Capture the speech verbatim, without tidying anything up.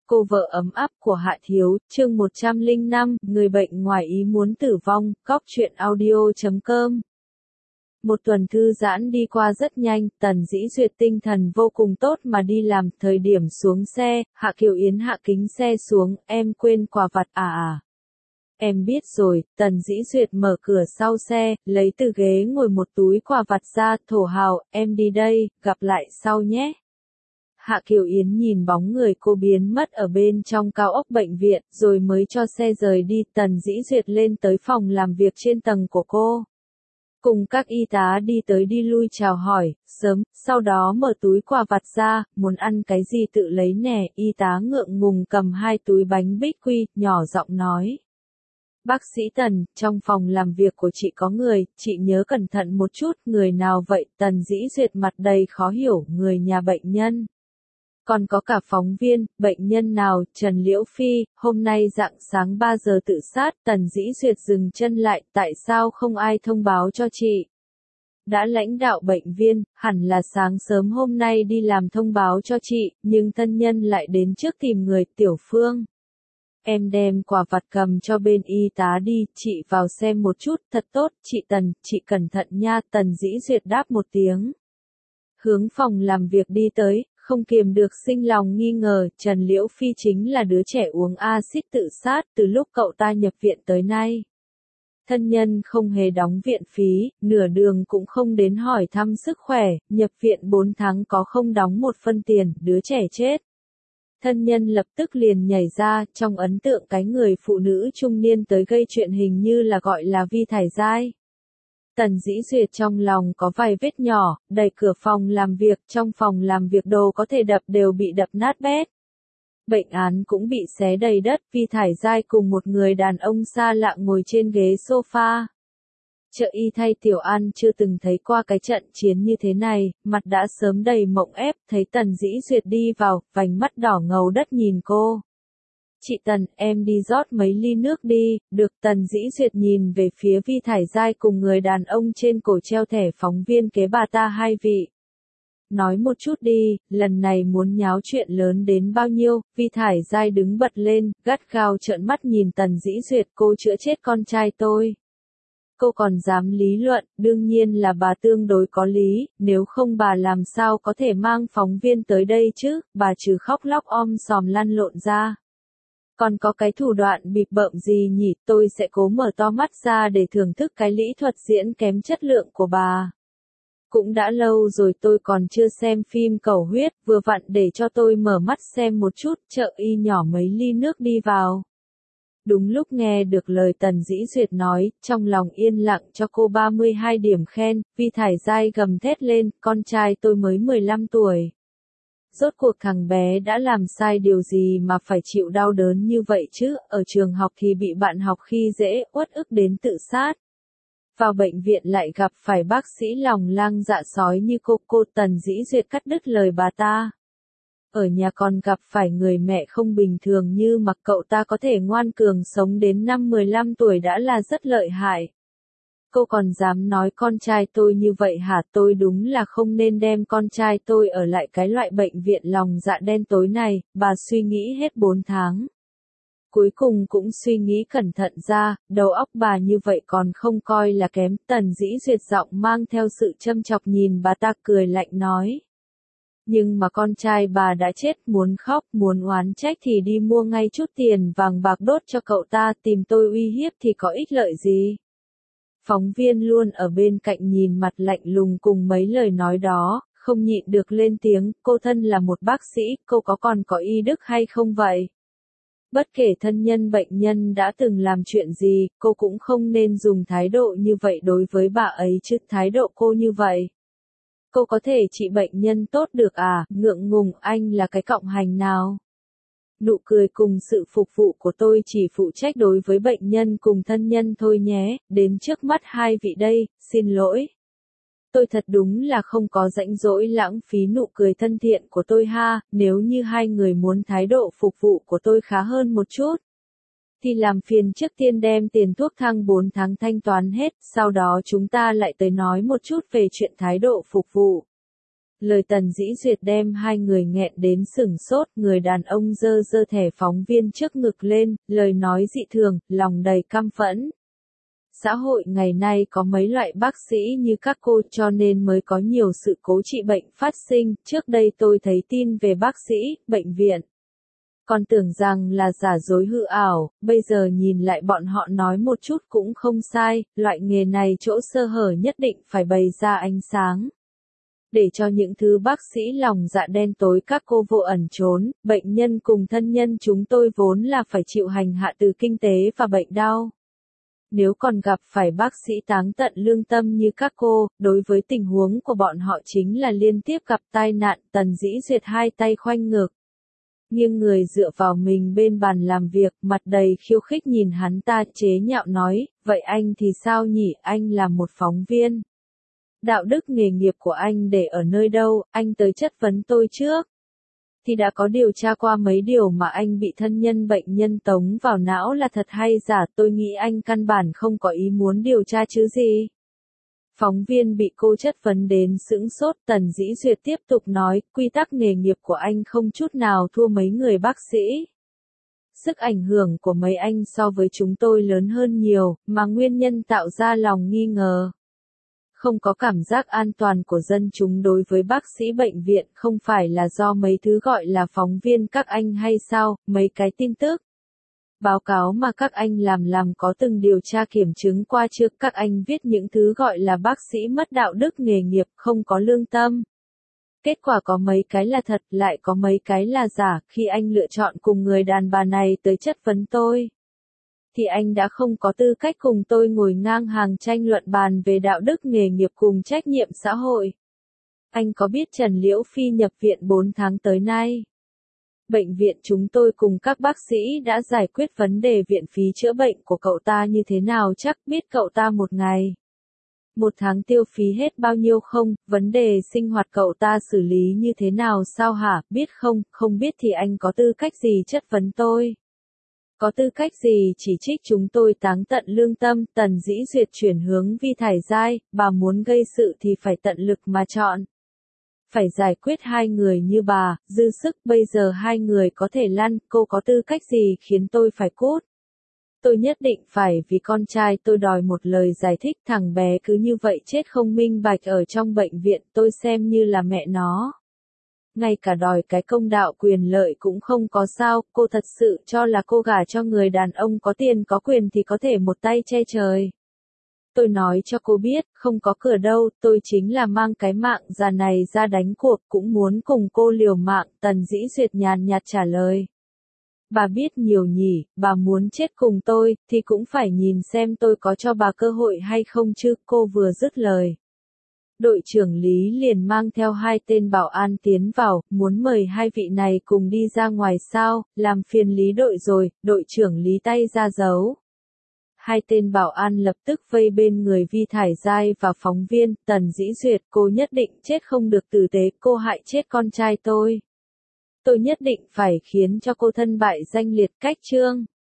Cô vợ ấm áp của Hạ Thiếu, chương một trăm lẻ năm, người bệnh ngoài ý muốn tử vong, góc truyện audio chấm com. Một tuần thư giãn đi qua rất nhanh, Tần Dĩ Duyệt tinh thần vô cùng tốt mà đi làm, thời điểm xuống xe, Hạ Kiều Yến hạ kính xe xuống, em quên quà vặt à à. Em biết rồi, Tần Dĩ Duyệt mở cửa sau xe, lấy từ ghế ngồi một túi quà vặt ra, thổ hào, em đi đây, gặp lại sau nhé. Hạ Kiều Yến nhìn bóng người cô biến mất ở bên trong cao ốc bệnh viện, rồi mới cho xe rời đi. Tần Dĩ Duyệt lên tới phòng làm việc trên tầng của cô. Cùng các y tá đi tới đi lui chào hỏi, sớm, sau đó mở túi quà vặt ra, muốn ăn cái gì tự lấy nè. Y tá ngượng ngùng cầm hai túi bánh bích quy, nhỏ giọng nói. Bác sĩ Tần, trong phòng làm việc của chị có người, chị nhớ cẩn thận một chút, người nào vậy? Tần Dĩ Duyệt mặt đầy khó hiểu, người nhà bệnh nhân. Còn có cả phóng viên, bệnh nhân nào? Trần Liễu Phi, hôm nay rạng sáng ba giờ tự sát. Tần Dĩ Duyệt dừng chân lại, tại sao không ai thông báo cho chị? Đã lãnh đạo bệnh viện, hẳn là sáng sớm hôm nay đi làm thông báo cho chị, nhưng thân nhân lại đến trước tìm người. Tiểu Phương. Em đem quà vặt cầm cho bên y tá đi, chị vào xem một chút, thật tốt, chị Tần, chị cẩn thận nha. Tần Dĩ Duyệt đáp một tiếng. Hướng phòng làm việc đi tới. Không kiềm được sinh lòng nghi ngờ, Trần Liễu Phi chính là đứa trẻ uống axit tự sát từ lúc cậu ta nhập viện tới nay. Thân nhân không hề đóng viện phí, nửa đường cũng không đến hỏi thăm sức khỏe, nhập viện bốn tháng có không đóng một phân tiền, đứa trẻ chết. Thân nhân lập tức liền nhảy ra, trong ấn tượng cái người phụ nữ trung niên tới gây chuyện hình như là gọi là Vi Thải Giai. Tần Dĩ Duyệt trong lòng có vài vết nhỏ, đẩy cửa phòng làm việc, trong phòng làm việc đồ có thể đập đều bị đập nát bét. Bệnh án cũng bị xé đầy đất, Vi Thải Giai cùng một người đàn ông xa lạ ngồi trên ghế sofa. Trợ y thay Tiểu An chưa từng thấy qua cái trận chiến như thế này, mặt đã sớm đầy mộng ép, thấy Tần Dĩ Duyệt đi vào, vành mắt đỏ ngầu đất nhìn cô. Chị Tần, em đi rót mấy ly nước đi, được. Tần Dĩ Duyệt nhìn về phía Vi Thải Giai cùng người đàn ông trên cổ treo thẻ phóng viên kế bà ta hai vị. Nói một chút đi, lần này muốn nháo chuyện lớn đến bao nhiêu? Vi Thải Giai đứng bật lên, gắt gao trợn mắt nhìn Tần Dĩ Duyệt, cô chữa chết con trai tôi. Cô còn dám lý luận, đương nhiên là bà tương đối có lý, nếu không bà làm sao có thể mang phóng viên tới đây chứ, bà trừ khóc lóc om sòm lăn lộn ra. Còn có cái thủ đoạn bịp bợm gì nhỉ, tôi sẽ cố mở to mắt ra để thưởng thức cái lý thuật diễn kém chất lượng của bà. Cũng đã lâu rồi tôi còn chưa xem phim Cầu Huyết, vừa vặn để cho tôi mở mắt xem một chút. Trợ y nhỏ mấy ly nước đi vào. Đúng lúc nghe được lời Tần Dĩ Duyệt nói, trong lòng yên lặng cho cô ba mươi hai điểm khen. Vi Thải Giai gầm thét lên, con trai tôi mới mười lăm tuổi. Rốt cuộc thằng bé đã làm sai điều gì mà phải chịu đau đớn như vậy chứ, ở trường học thì bị bạn học khi dễ, uất ức đến tự sát. Vào bệnh viện lại gặp phải bác sĩ lòng lang dạ sói như cô. Cô Tần Dĩ Duyệt cắt đứt lời bà ta. Ở nhà còn gặp phải người mẹ không bình thường như mặc cậu ta có thể ngoan cường sống đến năm mười lăm tuổi đã là rất lợi hại. Cô còn dám nói con trai tôi như vậy hả? Tôi đúng là không nên đem con trai tôi ở lại cái loại bệnh viện lòng dạ đen tối này. Bà suy nghĩ hết bốn tháng. Cuối cùng cũng suy nghĩ cẩn thận ra, đầu óc bà như vậy còn không coi là kém. Tần Dĩ Duyệt giọng mang theo sự châm chọc nhìn bà ta, cười lạnh nói. Nhưng mà con trai bà đã chết, muốn khóc, muốn oán trách thì đi mua ngay chút tiền vàng bạc đốt cho cậu ta, tìm tôi uy hiếp thì có ích lợi gì? Phóng viên luôn ở bên cạnh nhìn mặt lạnh lùng cùng mấy lời nói đó, không nhịn được lên tiếng. Cô thân là một bác sĩ, cô có còn có y đức hay không vậy? Bất kể thân nhân bệnh nhân đã từng làm chuyện gì, cô cũng không nên dùng thái độ như vậy đối với bà ấy chứ. Thái độ cô như vậy, cô có thể trị bệnh nhân tốt được à? Ngượng ngùng, anh là cái cọng hành nào? Nụ cười cùng sự phục vụ của tôi chỉ phụ trách đối với bệnh nhân cùng thân nhân thôi nhé. Đến trước mắt hai vị đây, xin lỗi. Tôi thật đúng là không có rãnh rỗi lãng phí nụ cười thân thiện của tôi ha. Nếu như hai người muốn thái độ phục vụ của tôi khá hơn một chút, thì làm phiền trước tiên đem tiền thuốc thang bốn tháng thanh toán hết, sau đó chúng ta lại tới nói một chút về chuyện thái độ phục vụ. Lời Tần Dĩ Duyệt đem hai người nghẹn đến sửng sốt, người đàn ông giơ giơ thẻ phóng viên trước ngực lên, lời nói dị thường, lòng đầy căm phẫn. Xã hội ngày nay có mấy loại bác sĩ như các cô cho nên mới có nhiều sự cố trị bệnh phát sinh, trước đây tôi thấy tin về bác sĩ, bệnh viện. Còn tưởng rằng là giả dối hư ảo, bây giờ nhìn lại bọn họ nói một chút cũng không sai, loại nghề này chỗ sơ hở nhất định phải bày ra ánh sáng. Để cho những thứ bác sĩ lòng dạ đen tối các cô vô ẩn trốn, bệnh nhân cùng thân nhân chúng tôi vốn là phải chịu hành hạ từ kinh tế và bệnh đau. Nếu còn gặp phải bác sĩ táng tận lương tâm như các cô, đối với tình huống của bọn họ chính là liên tiếp gặp tai nạn. Tần Dĩ Duyệt hai tay khoanh ngực, nghiêng người dựa vào mình bên bàn làm việc, mặt đầy khiêu khích nhìn hắn ta, chế nhạo nói, vậy anh thì sao nhỉ, anh là một phóng viên. Đạo đức nghề nghiệp của anh để ở nơi đâu, anh tới chất vấn tôi trước. Thì đã có điều tra qua mấy điều mà anh bị thân nhân bệnh nhân tống vào não là thật hay giả, tôi nghĩ anh căn bản không có ý muốn điều tra chứ gì. Phóng viên bị cô chất vấn đến sững sốt. Tần Dĩ Duyệt tiếp tục nói, quy tắc nghề nghiệp của anh không chút nào thua mấy người bác sĩ. Sức ảnh hưởng của mấy anh so với chúng tôi lớn hơn nhiều, mà nguyên nhân tạo ra lòng nghi ngờ. Không có cảm giác an toàn của dân chúng đối với bác sĩ bệnh viện không phải là do mấy thứ gọi là phóng viên các anh hay sao, mấy cái tin tức. Báo cáo mà các anh làm làm có từng điều tra kiểm chứng qua chưa, các anh viết những thứ gọi là bác sĩ mất đạo đức nghề nghiệp, không có lương tâm. Kết quả có mấy cái là thật, lại có mấy cái là giả, khi anh lựa chọn cùng người đàn bà này tới chất vấn tôi. Thì anh đã không có tư cách cùng tôi ngồi ngang hàng tranh luận bàn về đạo đức nghề nghiệp cùng trách nhiệm xã hội. Anh có biết Trần Liễu Phi nhập viện bốn tháng tới nay? Bệnh viện chúng tôi cùng các bác sĩ đã giải quyết vấn đề viện phí chữa bệnh của cậu ta như thế nào, chắc biết cậu ta một ngày. Một tháng tiêu phí hết bao nhiêu không, vấn đề sinh hoạt cậu ta xử lý như thế nào sao hả, biết không, không biết thì anh có tư cách gì chất vấn tôi? Có tư cách gì chỉ trích chúng tôi táng tận lương tâm. Tần Dĩ Duyệt chuyển hướng Vi Thải Giai, bà muốn gây sự thì phải tận lực mà chọn. Phải giải quyết hai người như bà, dư sức, bây giờ hai người có thể lăn, cô có tư cách gì khiến tôi phải cút? Tôi nhất định phải vì con trai tôi đòi một lời giải thích, thằng bé cứ như vậy chết không minh bạch ở trong bệnh viện, tôi xem như là mẹ nó. Ngay cả đòi cái công đạo quyền lợi cũng không có sao, cô thật sự cho là cô gả cho người đàn ông có tiền có quyền thì có thể một tay che trời. Tôi nói cho cô biết, không có cửa đâu, tôi chính là mang cái mạng già này ra đánh cuộc, cũng muốn cùng cô liều mạng. Tần Dĩ Duyệt nhàn nhạt trả lời. Bà biết nhiều nhỉ, bà muốn chết cùng tôi, thì cũng phải nhìn xem tôi có cho bà cơ hội hay không chứ. Cô vừa dứt lời, đội trưởng Lý liền mang theo hai tên bảo an tiến vào, muốn mời hai vị này cùng đi ra ngoài sao, làm phiền Lý đội rồi. Đội trưởng Lý tay ra dấu. Hai tên bảo an lập tức vây bên người Vi Thải Giai và phóng viên. Tần Dĩ Duyệt, cô nhất định chết không được tử tế, cô hại chết con trai tôi. Tôi nhất định phải khiến cho cô thân bại danh liệt. Cách chương